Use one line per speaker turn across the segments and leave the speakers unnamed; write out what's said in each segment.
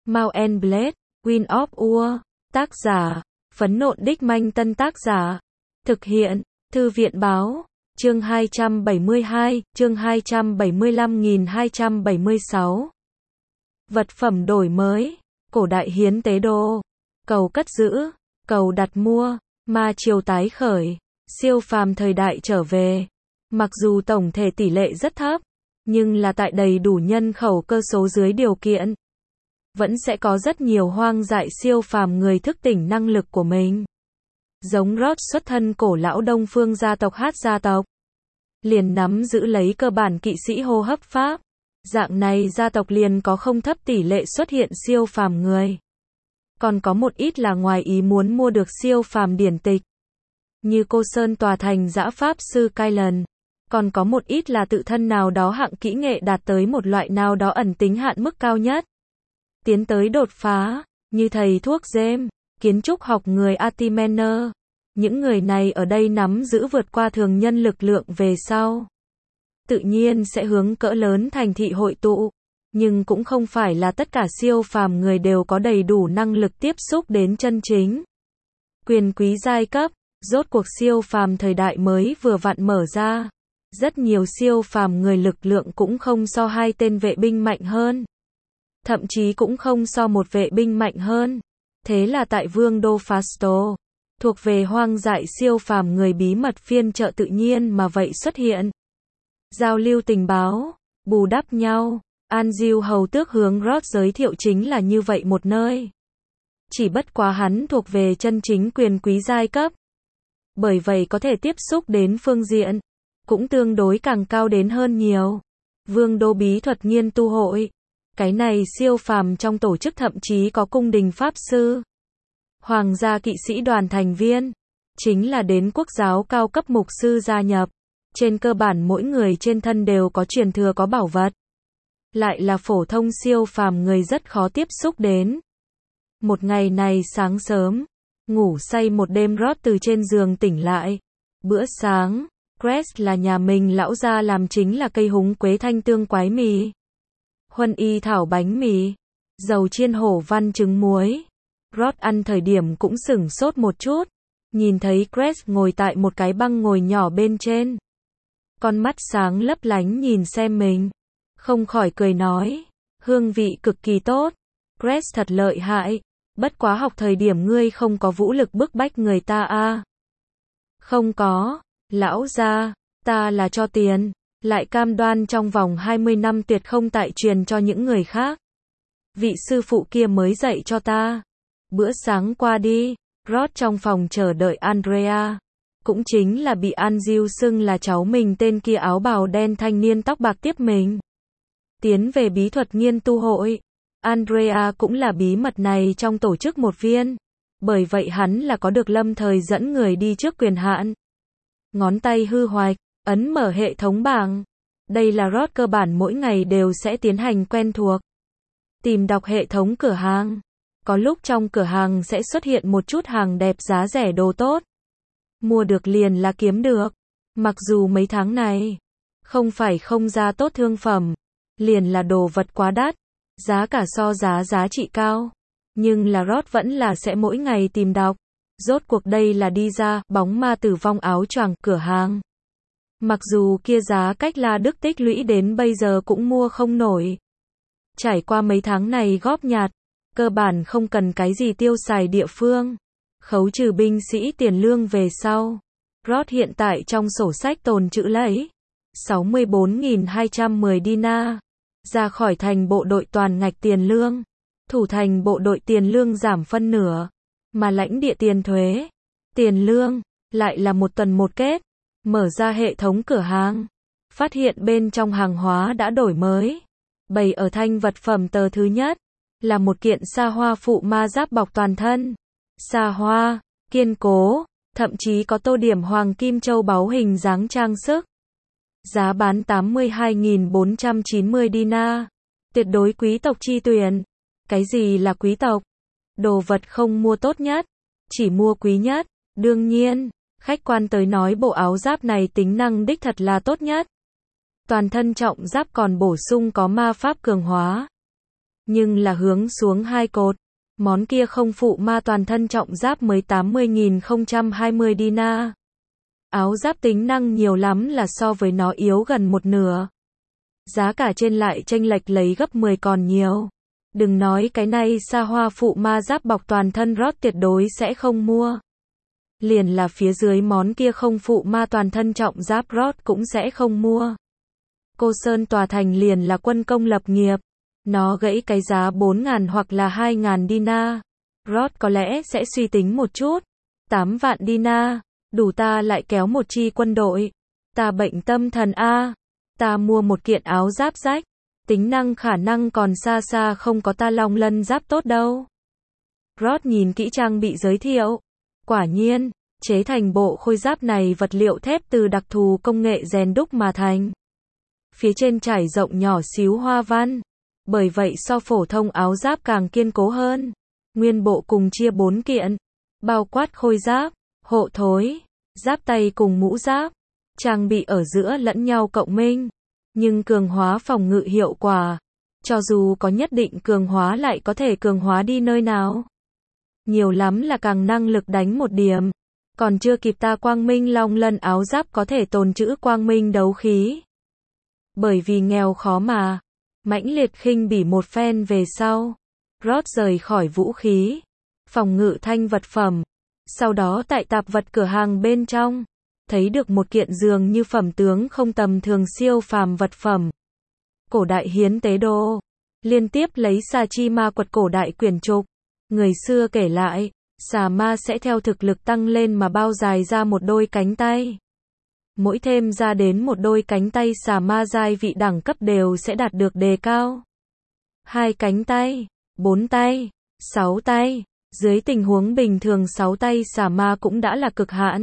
Mount and Blade, Wind of Ur. Tác giả, Phấn Nộn Đích Manh. Tân tác giả, thực hiện, Thư viện Báo. Chương 272, chương 275.276. Vật phẩm đổi mới, cổ đại hiến tế đồ, cầu cất giữ, cầu đặt mua, ma triều tái khởi, siêu phàm thời đại trở về. Mặc dù tổng thể tỷ lệ rất thấp, nhưng là tại đầy đủ nhân khẩu cơ số dưới điều kiện, vẫn sẽ có rất nhiều hoang dại siêu phàm người thức tỉnh năng lực của mình. Giống Rod xuất thân cổ lão Đông Phương gia tộc Hát gia tộc, liền nắm giữ lấy cơ bản kỵ sĩ hô hấp pháp. Dạng này gia tộc liền có không thấp tỷ lệ xuất hiện siêu phàm người. Còn có một ít là ngoài ý muốn mua được siêu phàm điển tịch, như Cô Sơn Tòa Thành Dã Pháp Sư Kylan. Còn có một ít là tự thân nào đó hạng kỹ nghệ đạt tới một loại nào đó ẩn tính hạn mức cao nhất, tiến tới đột phá, như thầy thuốc James, kiến trúc học người Artimener. Những người này ở đây nắm giữ vượt qua thường nhân lực lượng về sau, tự nhiên sẽ hướng cỡ lớn thành thị hội tụ. Nhưng cũng không phải là tất cả siêu phàm người đều có đầy đủ năng lực tiếp xúc đến chân chính quyền quý giai cấp. Rốt cuộc siêu phàm thời đại mới vừa vặn mở ra, rất nhiều siêu phàm người lực lượng cũng không so hai tên vệ binh mạnh hơn, thậm chí cũng không so một vệ binh mạnh hơn. Thế là tại Vương đô Fasto, thuộc về hoang dại siêu phàm người bí mật phiên chợ tự nhiên mà vậy xuất hiện. Giao lưu tình báo, bù đắp nhau. Anziu hầu tước hướng Rod giới thiệu chính là như vậy một nơi. Chỉ bất quá hắn thuộc về chân chính quyền quý giai cấp, bởi vậy có thể tiếp xúc đến phương diện cũng tương đối càng cao đến hơn nhiều. Vương đô bí thuật nghiên tu hội, cái này siêu phàm trong tổ chức thậm chí có cung đình pháp sư, hoàng gia kỵ sĩ đoàn thành viên, chính là đến quốc giáo cao cấp mục sư gia nhập. Trên cơ bản mỗi người trên thân đều có truyền thừa, có bảo vật, lại là phổ thông siêu phàm người rất khó tiếp xúc đến. Một ngày này sáng sớm, ngủ say một đêm Rod từ trên giường tỉnh lại. Bữa sáng, Crest là nhà mình lão gia làm, chính là cây húng quế thanh tương quái mì, huân y thảo bánh mì, dầu chiên hổ văn trứng muối. Rod ăn thời điểm cũng sửng sốt một chút, nhìn thấy Crest ngồi tại một cái băng ngồi nhỏ bên trên, con mắt sáng lấp lánh nhìn xem mình, không khỏi cười nói, hương vị cực kỳ tốt. Crest thật lợi hại, bất quá học thời điểm ngươi không có vũ lực bức bách người ta à? Không có, lão gia, ta là cho tiền, lại cam đoan trong vòng 20 năm tuyệt không tại truyền cho những người khác. Vị sư phụ kia mới dạy cho ta. Bữa sáng qua đi, Rod trong phòng chờ đợi Andrea, cũng chính là bị Anziu xưng là cháu mình tên kia áo bào đen thanh niên tóc bạc tiếp mình tiến về bí thuật nghiên tu hội. Andrea cũng là bí mật này trong tổ chức một viên, bởi vậy hắn là có được lâm thời dẫn người đi trước quyền hạn. Ngón tay hư hoạch, ấn mở hệ thống bảng. Đây là Rod cơ bản mỗi ngày đều sẽ tiến hành quen thuộc. Tìm đọc hệ thống cửa hàng. Có lúc trong cửa hàng sẽ xuất hiện một chút hàng đẹp giá rẻ đồ tốt. Mua được liền là kiếm được. Mặc dù mấy tháng này, không phải không ra tốt thương phẩm, liền là đồ vật quá đắt, giá cả so giá trị cao. Nhưng là Rod vẫn là sẽ mỗi ngày tìm đọc. Rốt cuộc đây là đi ra, bóng ma tử vong áo choàng, cửa hàng. Mặc dù kia giá cách La Đức tích lũy đến bây giờ cũng mua không nổi. Trải qua mấy tháng này góp nhặt, cơ bản không cần cái gì tiêu xài địa phương. Khấu trừ binh sĩ tiền lương về sau, Rod hiện tại trong sổ sách tồn trữ lấy 64.210 dinar. Ra khỏi thành bộ đội toàn ngạch tiền lương, thủ thành bộ đội tiền lương giảm phân nửa, mà lãnh địa tiền thuế, tiền lương, lại là một tuần một kết. Mở ra hệ thống cửa hàng, phát hiện bên trong hàng hóa đã đổi mới. Bày ở thanh vật phẩm tờ thứ nhất, là một kiện sa hoa phụ ma giáp bọc toàn thân. Sa hoa, kiên cố, thậm chí có tô điểm hoàng kim châu báu hình dáng trang sức. Giá bán 82.490 dinar. Tuyệt đối quý tộc chi tuyển. Cái gì là quý tộc? Đồ vật không mua tốt nhất, chỉ mua quý nhất. Đương nhiên, khách quan tới nói bộ áo giáp này tính năng đích thật là tốt nhất. Toàn thân trọng giáp còn bổ sung có ma pháp cường hóa. nhưng là hướng xuống 2 cột. Món kia không phụ ma toàn thân trọng giáp mới 80.020 dinar. Áo giáp tính năng nhiều lắm là so với nó yếu gần một nửa. Giá cả trên lại chênh lệch lấy gấp 10 còn nhiều. Đừng nói cái này xa hoa phụ ma giáp bọc toàn thân Roth tuyệt đối sẽ không mua. Liền là phía dưới món kia không phụ ma toàn thân trọng giáp Roth cũng sẽ không mua. Cô Sơn tòa thành liền là quân công lập nghiệp. Nó gãy cái giá 4.000 hoặc là 2.000 dinar. Roth có lẽ sẽ suy tính một chút. 8 vạn dinar, đủ ta lại kéo một chi quân đội. Ta bệnh tâm thần a. Ta mua một kiện áo giáp rách. Tính năng khả năng còn xa xa không có ta long lân giáp tốt đâu. Roth nhìn kỹ trang bị giới thiệu. Quả nhiên, chế thành bộ khôi giáp này vật liệu thép từ đặc thù công nghệ rèn đúc mà thành. Phía trên trải rộng nhỏ xíu hoa văn. Bởi vậy so phổ thông áo giáp càng kiên cố hơn. Nguyên bộ cùng chia 4 kiện. Bao quát khôi giáp, hộ thối, giáp tay cùng mũ giáp. Trang bị ở giữa lẫn nhau cộng minh. Nhưng cường hóa phòng ngự hiệu quả. Cho dù có nhất định cường hóa lại có thể cường hóa đi nơi nào. Nhiều lắm là càng năng lực đánh một điểm. Còn chưa kịp ta quang minh long lân áo giáp có thể tồn trữ quang minh đấu khí. Bởi vì nghèo khó mà. Mãnh liệt khinh bỉ một phen về sau. Roth rời khỏi vũ khí. Phòng ngự thanh vật phẩm. Sau đó tại tạp vật cửa hàng bên trong. Thấy được một kiện dường như phẩm tướng không tầm thường siêu phàm vật phẩm. Cổ đại hiến tế đồ. Liên tiếp lấy xà chi ma quật cổ đại quyển trục. Người xưa kể lại, xà ma sẽ theo thực lực tăng lên mà bao dài ra một đôi cánh tay. Mỗi thêm ra đến một đôi cánh tay xà ma giai vị đẳng cấp đều sẽ đạt được đề cao. 2 cánh tay, 4 tay, 6 tay. Dưới tình huống bình thường 6 tay xà ma cũng đã là cực hạn.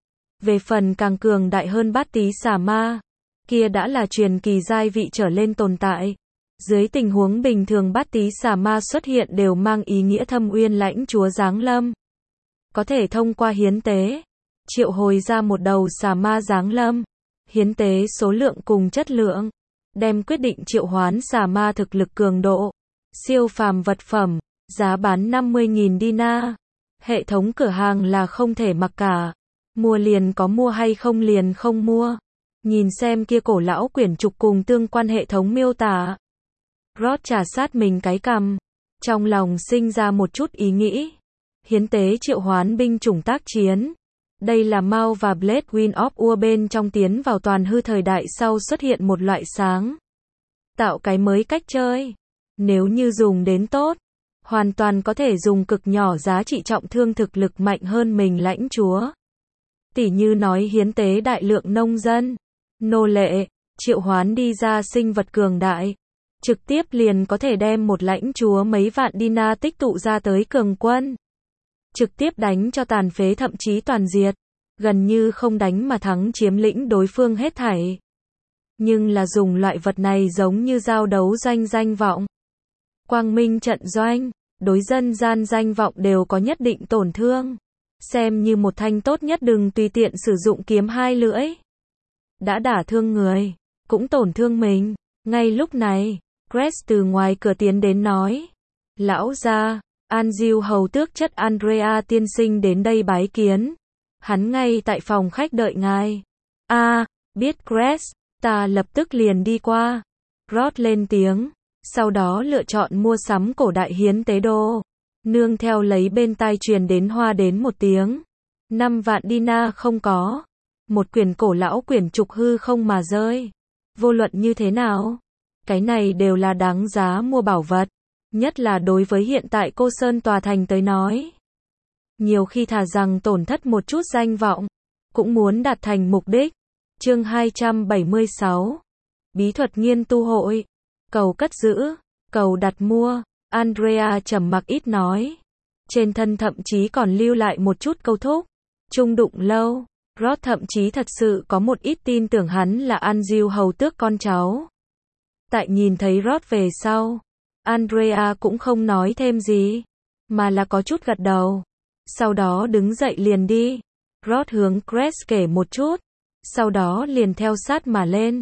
Về phần càng cường đại hơn bát tí xà ma, kia đã là truyền kỳ giai vị trở lên tồn tại. Dưới tình huống bình thường bát tí xà ma xuất hiện đều mang ý nghĩa thâm uyên lãnh chúa giáng lâm. Có thể thông qua hiến tế, triệu hồi ra một đầu xà ma giáng lâm. Hiến tế số lượng cùng chất lượng, đem quyết định triệu hoán xà ma thực lực cường độ. Siêu phàm vật phẩm, giá bán 50.000 dinar. Hệ thống cửa hàng là không thể mặc cả. Mua liền có mua hay không liền không mua. Nhìn xem kia cổ lão quyển trục cùng tương quan hệ thống miêu tả. Roth trà sát mình cái cằm. Trong lòng sinh ra một chút ý nghĩ. Hiến tế triệu hoán binh chủng tác chiến. Đây là Mao và Blade Wind of Ur bên trong tiến vào toàn hư thời đại sau xuất hiện một loại sáng. Tạo cái mới cách chơi. Nếu như dùng đến tốt, hoàn toàn có thể dùng cực nhỏ giá trị trọng thương thực lực mạnh hơn mình lãnh chúa. Tỉ như nói hiến tế đại lượng nông dân, nô lệ, triệu hoán đi ra sinh vật cường đại. Trực tiếp liền có thể đem một lãnh chúa mấy vạn dinar tích tụ ra tới cường quân. Trực tiếp đánh cho tàn phế thậm chí toàn diệt. Gần như không đánh mà thắng chiếm lĩnh đối phương hết thảy. Nhưng là dùng loại vật này giống như giao đấu danh vọng. Quang minh trận doanh, đối dân gian danh vọng đều có nhất định tổn thương. Xem như một thanh tốt nhất đừng tùy tiện sử dụng kiếm 2 lưỡi. Đã đả thương người, cũng tổn thương mình. Ngay lúc này, Crest từ ngoài cửa tiến đến nói. Lão gia, Anziu hầu tước chất Andrea tiên sinh đến đây bái kiến. Hắn ngay tại phòng khách đợi ngài. Biết Crest, ta lập tức liền đi qua. Roth lên tiếng. Sau đó lựa chọn mua sắm cổ đại hiến tế đồ. Nương theo lấy bên tai truyền đến hoa đến một tiếng. 5 vạn dinar không có. Một quyển cổ lão quyển trục hư không mà rơi. Vô luận như thế nào, cái này đều là đáng giá mua bảo vật. Nhất là đối với hiện tại cô Sơn tòa thành tới nói. Nhiều khi thà rằng tổn thất một chút danh vọng, cũng muốn đạt thành mục đích. Chương 276. Bí thuật nghiên tu hội. Cầu cất giữ, cầu đặt mua. Andrea trầm mặc ít nói. Trên thân thậm chí còn lưu lại một chút câu thúc. Chung đụng lâu. Roth thậm chí thật sự có một ít tin tưởng hắn là Anziu hầu tước con cháu. Tại nhìn thấy Roth về sau, Andrea cũng không nói thêm gì, mà là có chút gật đầu. Sau đó đứng dậy liền đi. Roth hướng Crest kể một chút, sau đó liền theo sát mà lên.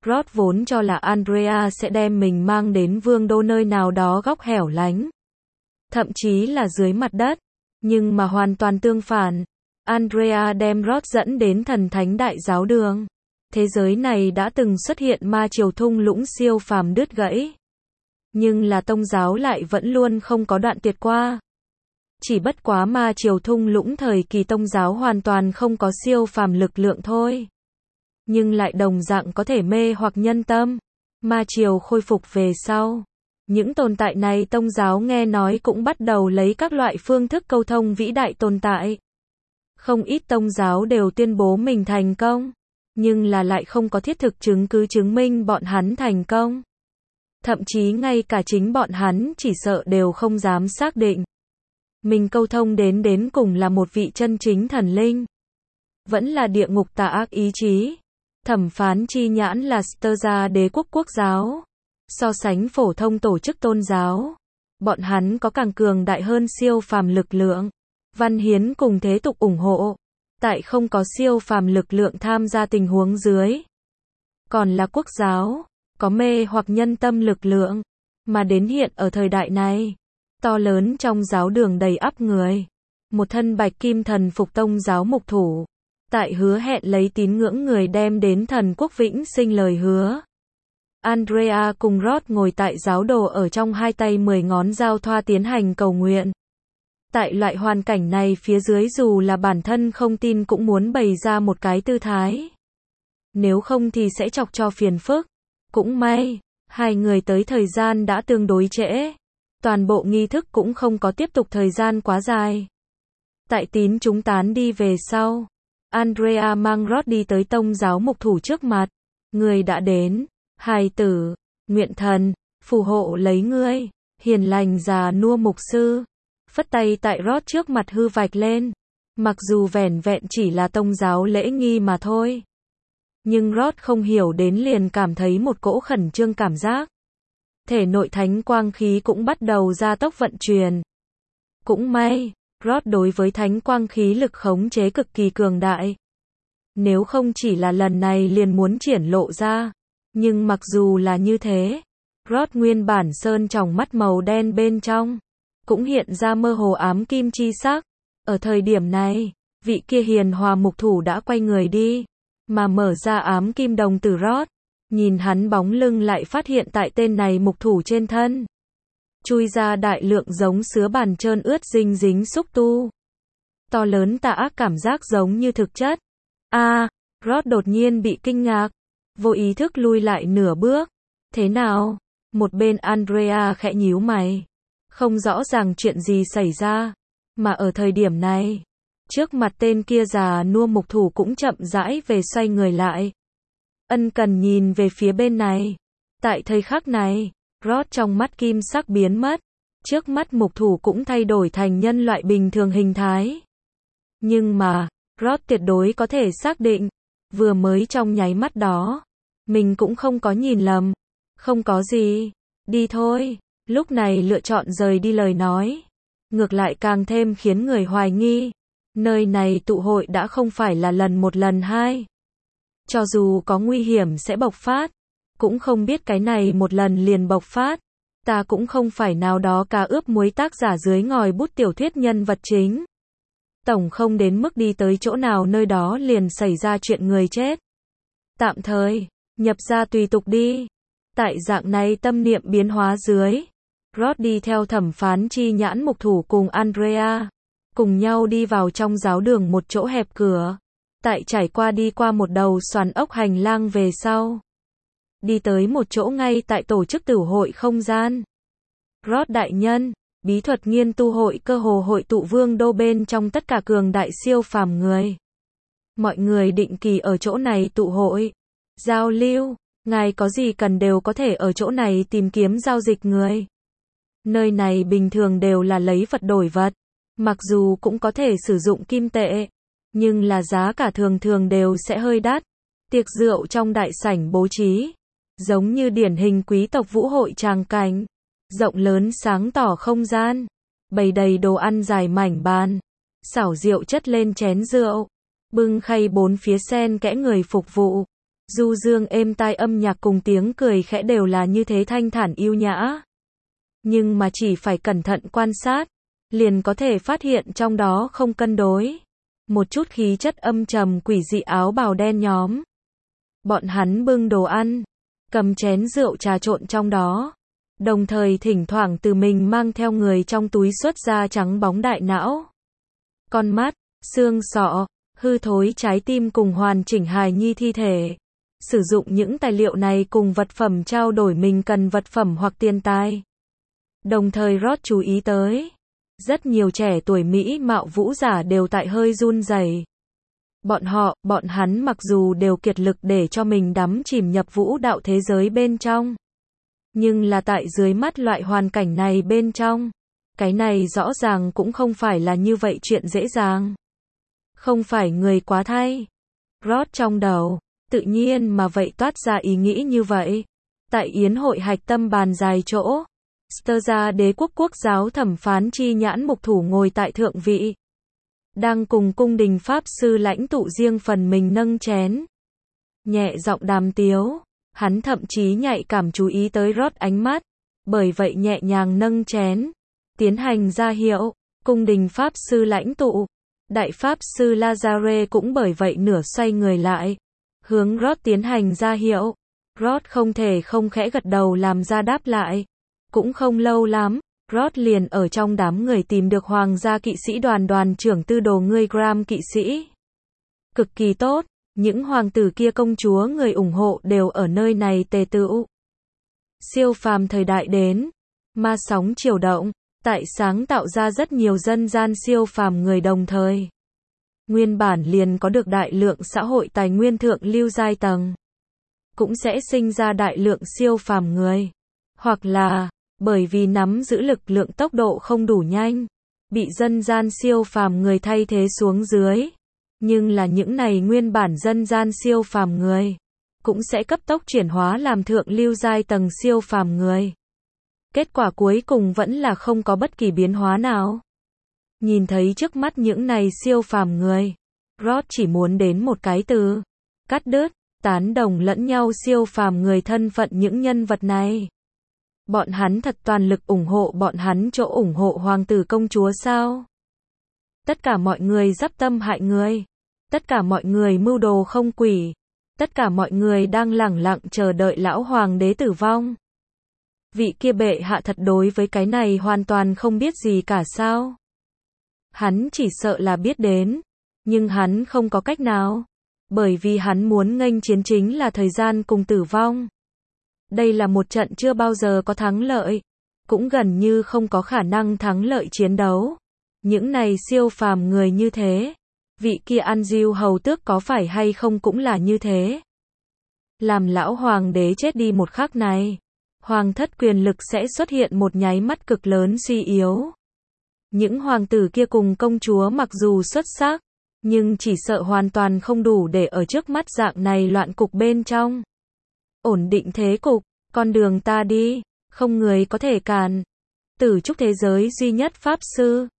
Rod vốn cho là Andrea sẽ đem mình mang đến vương đô nơi nào đó góc hẻo lánh, thậm chí là dưới mặt đất, nhưng mà hoàn toàn tương phản. Andrea đem Rod dẫn đến thần thánh đại giáo đường. Thế giới này đã từng xuất hiện ma triều thung lũng siêu phàm đứt gãy, nhưng là tông giáo lại vẫn luôn không có đoạn tuyệt qua. Chỉ bất quá ma triều thung lũng thời kỳ tông giáo hoàn toàn không có siêu phàm lực lượng thôi, nhưng lại đồng dạng có thể mê hoặc nhân tâm. Ma triều khôi phục về sau, những tồn tại này tông giáo nghe nói cũng bắt đầu lấy các loại phương thức câu thông vĩ đại tồn tại. Không ít tông giáo đều tuyên bố mình thành công, nhưng là lại không có thiết thực chứng cứ chứng minh bọn hắn thành công. Thậm chí ngay cả chính bọn hắn chỉ sợ đều không dám xác định mình câu thông đến cùng là một vị chân chính thần linh, vẫn là địa ngục tà ác ý chí. Thẩm phán chi nhãn là Stơ đế quốc quốc giáo. So sánh phổ thông tổ chức tôn giáo, bọn hắn có càng cường đại hơn siêu phàm lực lượng. Văn hiến cùng thế tục ủng hộ. Tại không có siêu phàm lực lượng tham gia tình huống dưới, còn là quốc giáo, có mê hoặc nhân tâm lực lượng. Mà đến hiện ở thời đại này, to lớn trong giáo đường đầy ắp người. Một thân bạch kim thần phục tông giáo mục thủ, tại hứa hẹn lấy tín ngưỡng người đem đến thần quốc vĩnh sinh lời hứa. Andrea cùng Rod ngồi tại giáo đồ ở trong hai tay 10 ngón giao thoa tiến hành cầu nguyện. Tại loại hoàn cảnh này phía dưới dù là bản thân không tin cũng muốn bày ra một cái tư thái. Nếu không thì sẽ chọc cho phiền phức. Cũng may, hai người tới thời gian đã tương đối trễ. Toàn bộ nghi thức cũng không có tiếp tục thời gian quá dài. Tại tín chúng tán đi về sau, Andrea mang Rod đi tới tông giáo mục thủ trước mặt. Người đã đến, hài tử, nguyện thần, phù hộ lấy ngươi, hiền lành già nua mục sư. Phất tay tại Rod trước mặt hư vạch lên. Mặc dù vẻn vẹn chỉ là tông giáo lễ nghi mà thôi, nhưng Rod không hiểu đến liền cảm thấy một cỗ khẩn trương cảm giác. Thể nội thánh quang khí cũng bắt đầu gia tốc vận chuyển. Cũng may, Rod đối với thánh quang khí lực khống chế cực kỳ cường đại. Nếu không chỉ là lần này liền muốn triển lộ ra. Nhưng mặc dù là như thế, Rod nguyên bản sơn tròng mắt màu đen bên trong cũng hiện ra mơ hồ ám kim chi sắc. Ở thời điểm này, vị kia hiền hòa mục thủ đã quay người đi, mà mở ra ám kim đồng tử Rod. Nhìn hắn bóng lưng lại phát hiện tại tên này mục thủ trên thân chui ra đại lượng giống sứa bàn trơn ướt dinh dính xúc tu. To lớn tà ác cảm giác giống như thực chất. Rod đột nhiên bị kinh ngạc, vô ý thức lui lại nửa bước. Thế nào? Một bên Andrea khẽ nhíu mày, không rõ ràng chuyện gì xảy ra. Mà ở thời điểm này, trước mặt tên kia già nua mục thủ cũng chậm rãi về xoay người lại. Ân cần nhìn về phía bên này. Tại thời khắc này, Rod trong mắt kim sắc biến mất. Trước mắt mục thủ cũng thay đổi thành nhân loại bình thường hình thái. Nhưng mà, Rod tuyệt đối có thể xác định, vừa mới trong nháy mắt đó, mình cũng không có nhìn lầm. Không có gì, đi thôi. Lúc này lựa chọn rời đi lời nói, ngược lại càng thêm khiến người hoài nghi. Nơi này tụ hội đã không phải là lần một lần hai. Cho dù có nguy hiểm sẽ bộc phát, cũng không biết cái này một lần liền bộc phát. Ta cũng không phải nào đó cá ướp muối tác giả dưới ngòi bút tiểu thuyết nhân vật chính. Tổng không đến mức đi tới chỗ nào nơi đó liền xảy ra chuyện người chết. Tạm thời, nhập ra tùy tục đi. Tại dạng này tâm niệm biến hóa dưới, Rod đi theo thẩm phán chi nhãn mục thủ cùng Andrea, cùng nhau đi vào trong giáo đường một chỗ hẹp cửa. Tại trải qua đi qua một đầu xoắn ốc hành lang về sau, đi tới một chỗ ngay tại tổ chức tử hội không gian. Rod đại nhân, bí thuật nghiên tu hội cơ hồ hội tụ vương đô bên trong tất cả cường đại siêu phàm người. Mọi người định kỳ ở chỗ này tụ hội, giao lưu, ngài có gì cần đều có thể ở chỗ này tìm kiếm giao dịch người. Nơi này bình thường đều là lấy vật đổi vật, mặc dù cũng có thể sử dụng kim tệ, nhưng là giá cả thường thường đều sẽ hơi đắt. Tiệc rượu trong đại sảnh bố trí, giống như điển hình quý tộc vũ hội tràng cảnh, rộng lớn sáng tỏ không gian, bày đầy đồ ăn dài mảnh bàn, xảo rượu chất lên chén rượu, bưng khay bốn phía xen kẽ người phục vụ. Du dương êm tai, âm nhạc cùng tiếng cười khẽ đều là như thế thanh thản yêu nhã. Nhưng mà chỉ phải cẩn thận quan sát, liền có thể phát hiện trong đó không cân đối. Một chút khí chất âm trầm quỷ dị áo bào đen nhóm. Bọn hắn bưng đồ ăn, cầm chén rượu trà trộn trong đó. Đồng thời thỉnh thoảng từ mình mang theo người trong túi xuất ra trắng bóng đại não, con mắt, xương sọ, hư thối trái tim cùng hoàn chỉnh hài nhi thi thể. Sử dụng những tài liệu này cùng vật phẩm trao đổi mình cần vật phẩm hoặc tiền tài. Đồng thời Rod chú ý tới, rất nhiều trẻ tuổi mỹ mạo vũ giả đều tại hơi run rẩy. Bọn hắn mặc dù đều kiệt lực để cho mình đắm chìm nhập vũ đạo thế giới bên trong. Nhưng là tại dưới mắt loại hoàn cảnh này bên trong, cái này rõ ràng cũng không phải là như vậy chuyện dễ dàng. Không phải người quá thay. Rod trong đầu, tự nhiên mà vậy toát ra ý nghĩ như vậy. Tại yến hội hạch tâm bàn dài chỗ, Sterza đế quốc quốc giáo thẩm phán chi nhãn mục thủ ngồi tại thượng vị. Đang cùng cung đình pháp sư lãnh tụ riêng phần mình nâng chén. Nhẹ giọng đàm tiếu, hắn thậm chí nhạy cảm chú ý tới Rod ánh mắt, bởi vậy nhẹ nhàng nâng chén, tiến hành ra hiệu. Cung đình pháp sư lãnh tụ, đại pháp sư Lazare cũng bởi vậy nửa xoay người lại, hướng Rod tiến hành ra hiệu. Rod không thể không khẽ gật đầu làm ra đáp lại. Cũng không lâu lắm, Rod liền ở trong đám người tìm được hoàng gia kỵ sĩ đoàn trưởng tư đồ người Graham kỵ sĩ. Cực kỳ tốt, những hoàng tử kia công chúa người ủng hộ đều ở nơi này tề tựu. Siêu phàm thời đại đến, ma sóng triều động, tại sáng tạo ra rất nhiều dân gian siêu phàm người đồng thời. Nguyên bản liền có được đại lượng xã hội tài nguyên thượng lưu giai tầng, cũng sẽ sinh ra đại lượng siêu phàm người. Hoặc là, bởi vì nắm giữ lực lượng tốc độ không đủ nhanh, bị dân gian siêu phàm người thay thế xuống dưới. Nhưng là những này nguyên bản dân gian siêu phàm người, cũng sẽ cấp tốc chuyển hóa làm thượng lưu giai tầng siêu phàm người. Kết quả cuối cùng vẫn là không có bất kỳ biến hóa nào. Nhìn thấy trước mắt những này siêu phàm người, Rod chỉ muốn đến một cái từ, cắt đứt, tán đồng lẫn nhau siêu phàm người thân phận những nhân vật này. Bọn hắn thật toàn lực ủng hộ bọn hắn chỗ ủng hộ hoàng tử công chúa sao? Tất cả mọi người dắp tâm hại người. Tất cả mọi người mưu đồ không quỷ. Tất cả mọi người đang lẳng lặng chờ đợi lão hoàng đế tử vong. Vị kia bệ hạ thật đối với cái này hoàn toàn không biết gì cả sao? Hắn chỉ sợ là biết đến, nhưng hắn không có cách nào. Bởi vì hắn muốn nghênh chiến chính là thời gian cùng tử vong. Đây là một trận chưa bao giờ có thắng lợi, cũng gần như không có khả năng thắng lợi chiến đấu. Những này siêu phàm người như thế, vị kia An Diêu hầu tước có phải hay không cũng là như thế. Làm lão hoàng đế chết đi một khắc này, hoàng thất quyền lực sẽ xuất hiện một nháy mắt cực lớn suy yếu. Những hoàng tử kia cùng công chúa mặc dù xuất sắc, nhưng chỉ sợ hoàn toàn không đủ để ở trước mắt dạng này loạn cục bên trong. Ổn định thế cục, con đường ta đi, không người có thể cản. Tử trúc thế giới duy nhất pháp sư,